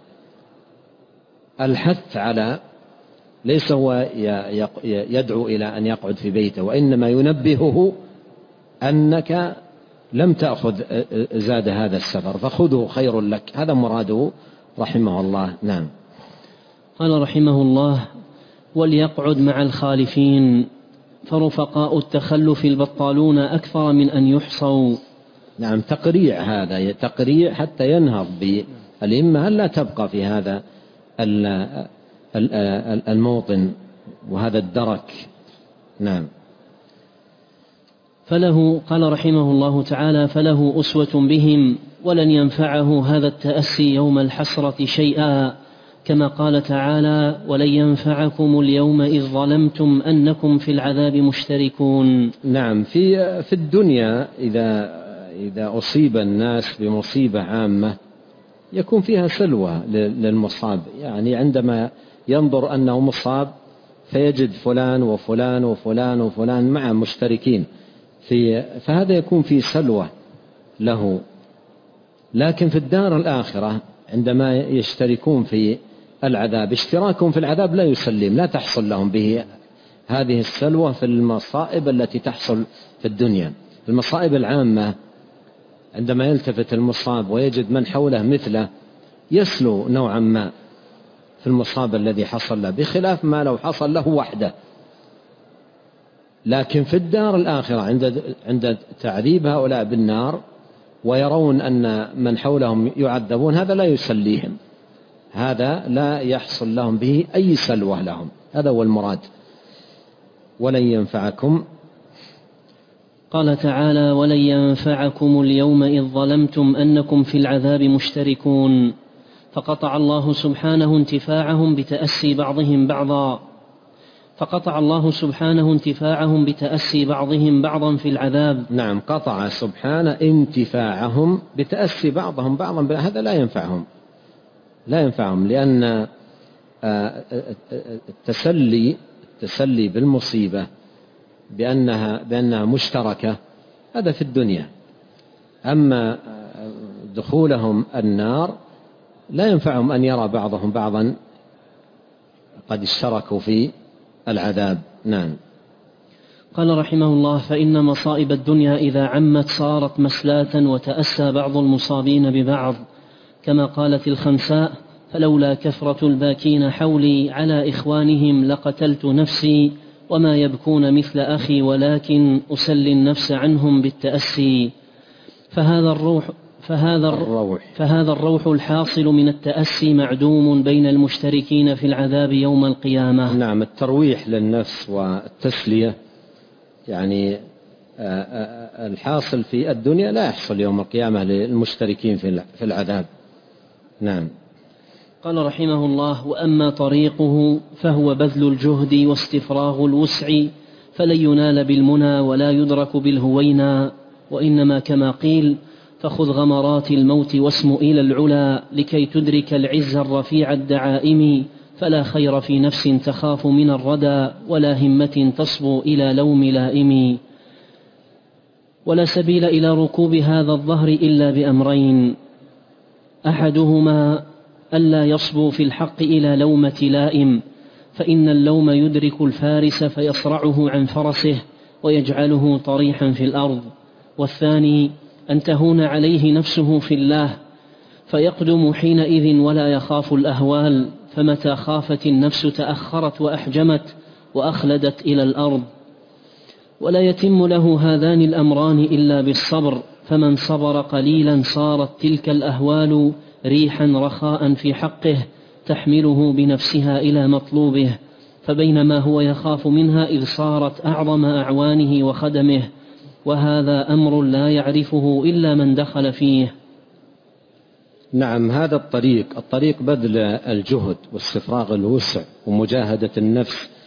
الحث على، ليس هو يدعو إلى أن يقعد في بيته، وإنما ينبهه أنك لم تأخذ زاد هذا السفر فخذه خير لك، هذا مراده رحمه الله. نعم. قال رحمه الله: وليقعد مع الخالفين، فرفقاء التخلف البطالون أكثر من أن يحصوا. نعم، تقريع، هذا تقريع حتى ينهض بالإمة ألا تبقى في هذا الموطن وهذا الدرك. نعم. فله، قال رحمه الله تعالى: فله أسوة بهم، ولن ينفعه هذا التأسي يوم الحسرة شيئا، كما قال تعالى: ولن ينفعكم اليوم إذ ظلمتم أنكم في العذاب مشتركون. نعم. في الدنيا إذا أصيب الناس بمصيبة عامة يكون فيها سلوى للمصاب، يعني عندما ينظر أنه مصاب فيجد فلان وفلان وفلان وفلان مع مشتركين فهذا يكون في سلوى له. لكن في الدار الآخرة عندما يشتركون في العذاب، اشتراكهم في العذاب لا يسلم، لا تحصل لهم به هذه السلوى في المصائب التي تحصل في الدنيا. المصائب العامة عندما يلتفت المصاب ويجد من حوله مثله يسلو نوعا ما في المصاب الذي حصل له، بخلاف ما لو حصل له وحده. لكن في الدار الآخرة عند تعذيب هؤلاء بالنار ويرون أن من حولهم يعذبون، هذا لا يسليهم، هذا لا يحصل لهم به أي سلوى لهم، هذا هو المراد. ولن ينفعكم، قال تعالى: ولن ينفعكم اليوم إذ ظلمتم أنكم في العذاب مشتركون، فقطع الله سبحانه انتفاعهم بتأسي بعضهم بعضا، بعضا في العذاب. نعم، قطع سبحانه انتفاعهم بتأسي بعضهم بعضا، هذا لا ينفعهم، لأن التسلي بالمصيبة بأنها مشتركة هذا في الدنيا، أما دخولهم النار لا ينفعهم أن يرى بعضهم بعضا قد اشتركوا في العذاب. نعم. قال رحمه الله: فإن مصائب الدنيا إذا عمت صارت مسلاة، وتأسى بعض المصابين ببعض، كما قالت الخنساء: فلولا كثرة الباكين حولي على إخوانهم لقتلت نفسي، وما يبكون مثل أخي ولكن أسلي النفس عنهم بالتأسي. فهذا الروح الحاصل من التأسي معدوم بين المشتركين في العذاب يوم القيامة. نعم، الترويح للنفس والتسلية يعني الحاصل في الدنيا لا يحصل يوم القيامة للمشتركين في العذاب. نعم. قال رحمه الله: وأما طريقه فهو بذل الجهد واستفراغ الوسع، فلن ينال بالمنى ولا يدرك بالهوينا، وإنما كما قيل: فخذ غمرات الموت واسم إلى العلا، لكي تدرك العز الرفيع الدعائم، فلا خير في نفس تخاف من الردى، ولا همة تصبو إلى لوم لائم. ولا سبيل إلى ركوب هذا الظهر إلا بأمرين: أحدهما ألا يصبو في الحق إلى لومة لائم، فإن اللوم يدرك الفارس فيصرعه عن فرسه ويجعله طريحا في الأرض. والثاني أن تهون عليه نفسه في الله، فيقدم حينئذ ولا يخاف الأهوال، فمتى خافت النفس تأخرت وأحجمت وأخلدت إلى الأرض. ولا يتم له هذان الأمران إلا بالصبر، فمن صبر قليلا صارت تلك الأهوال ريحا رخاء في حقه تحمله بنفسها إلى مطلوبه، فبينما هو يخاف منها إذ صارت أعظم أعوانه وخدمه، وهذا أمر لا يعرفه إلا من دخل فيه. نعم، هذا الطريق بذل الجهد واستفراغ الوسع ومجاهدة النفس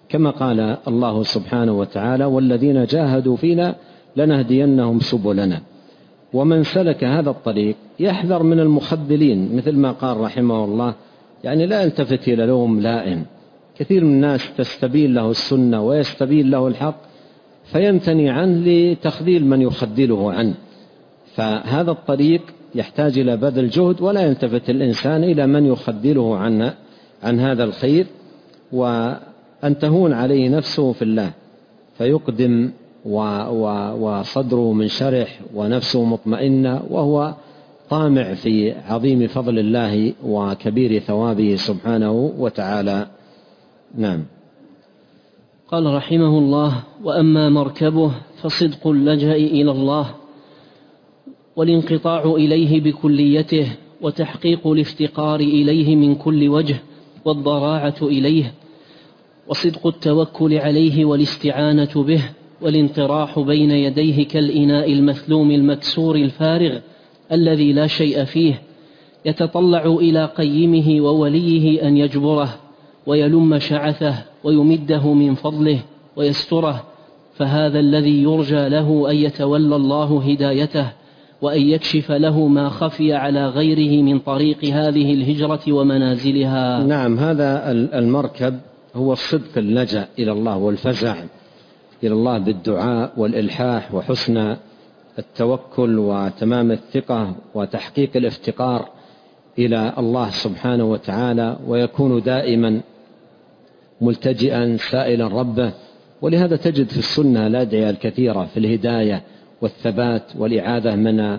كما قال الله سبحانه وتعالى: والذين جاهدوا فينا لنهدينهم سبلنا. ومن سلك هذا الطريق يحذر من المخذلين، مثل ما قال رحمه الله، يعني لا يلتفت إلى لوم لائم. كثير من الناس تستبين له السنة ويستبين له الحق فيمتني عنه لتخذيل من يخذله عنه. فهذا الطريق يحتاج إلى بذل جهد، ولا يلتفت الإنسان إلى من يخذله عن هذا الخير، وأن تهون عليه نفسه في الله فيقدم وصدره منشرح ونفسه مطمئنة، وهو طامع في عظيم فضل الله وكبير ثوابه سبحانه وتعالى. نعم. قال رحمه الله: وأما مركبه فصدق اللجأ إلى الله والانقطاع إليه بكليته، وتحقيق الافتقار إليه من كل وجه، والضراعة إليه، وصدق التوكل عليه والاستعانة به، والانطراح بين يديه كالإناء المثلوم المكسور الفارغ الذي لا شيء فيه، يتطلع إلى قيمه ووليه أن يجبره ويلم شعثه ويمده من فضله ويستره، فهذا الذي يرجى له أن يتولى الله هدايته وأن يكشف له ما خفي على غيره من طريق هذه الهجرة ومنازلها. نعم، هذا المركب هو الصدق اللجأ إلى الله والفزع إلى الله بالدعاء والإلحاح وحسن التوكل وتمام الثقة وتحقيق الافتقار إلى الله سبحانه وتعالى، ويكون دائما ملتجئا سائلا ربه. ولهذا تجد في السنة الأدعية الكثيرة في الهداية والثبات والإعاذة من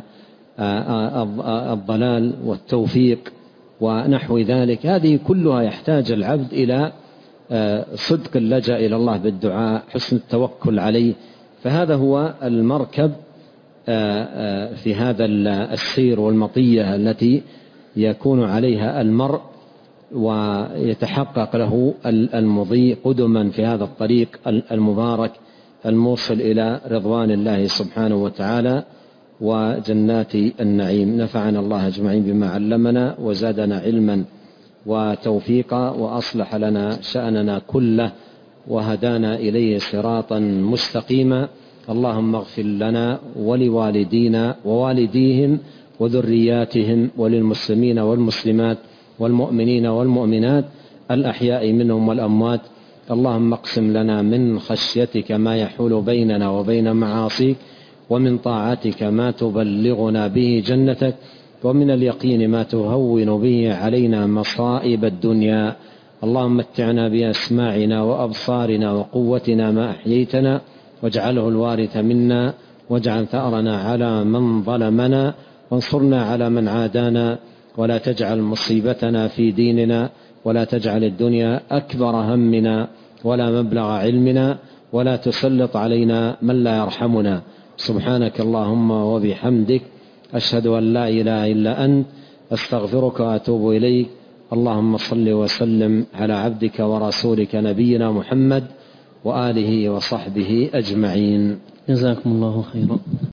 الضلال والتوفيق ونحو ذلك. هذه كلها يحتاج العبد إلى صدق اللجأ إلى الله بالدعاء، حسن التوكل عليه. فهذا هو المركب في هذا السير والمطية التي يكون عليها المرء ويتحقق له المضي قدما في هذا الطريق المبارك الموصل إلى رضوان الله سبحانه وتعالى وجنات النعيم. نفعنا الله أجمعين بما علمنا وزادنا علما وتوفيقا، وأصلح لنا شأننا كله، وهدانا إليه صراطا مستقيما. اللهم اغفر لنا ولوالدينا ووالديهم وذرياتهم وللمسلمين والمسلمات والمؤمنين والمؤمنات الأحياء منهم والأموات. اللهم اقسم لنا من خشيتك ما يحول بيننا وبين معاصيك، ومن طاعتك ما تبلغنا به جنتك، ومن اليقين ما تهون به علينا مصائب الدنيا. اللهم متعنا بأسماعنا وأبصارنا وقوتنا ما أحييتنا، واجعله الوارث منا، واجعل ثأرنا على من ظلمنا، وانصرنا على من عادانا، ولا تجعل مصيبتنا في ديننا، ولا تجعل الدنيا أكبر همنا ولا مبلغ علمنا، ولا تسلط علينا من لا يرحمنا. سبحانك اللهم وبحمدك، أشهد أن لا إله إلا أنت، أستغفرك وأتوب إليك. اللهم صل وسلم على عبدك ورسولك نبينا محمد وآله وصحبه أجمعين. جزاكم الله خيرا.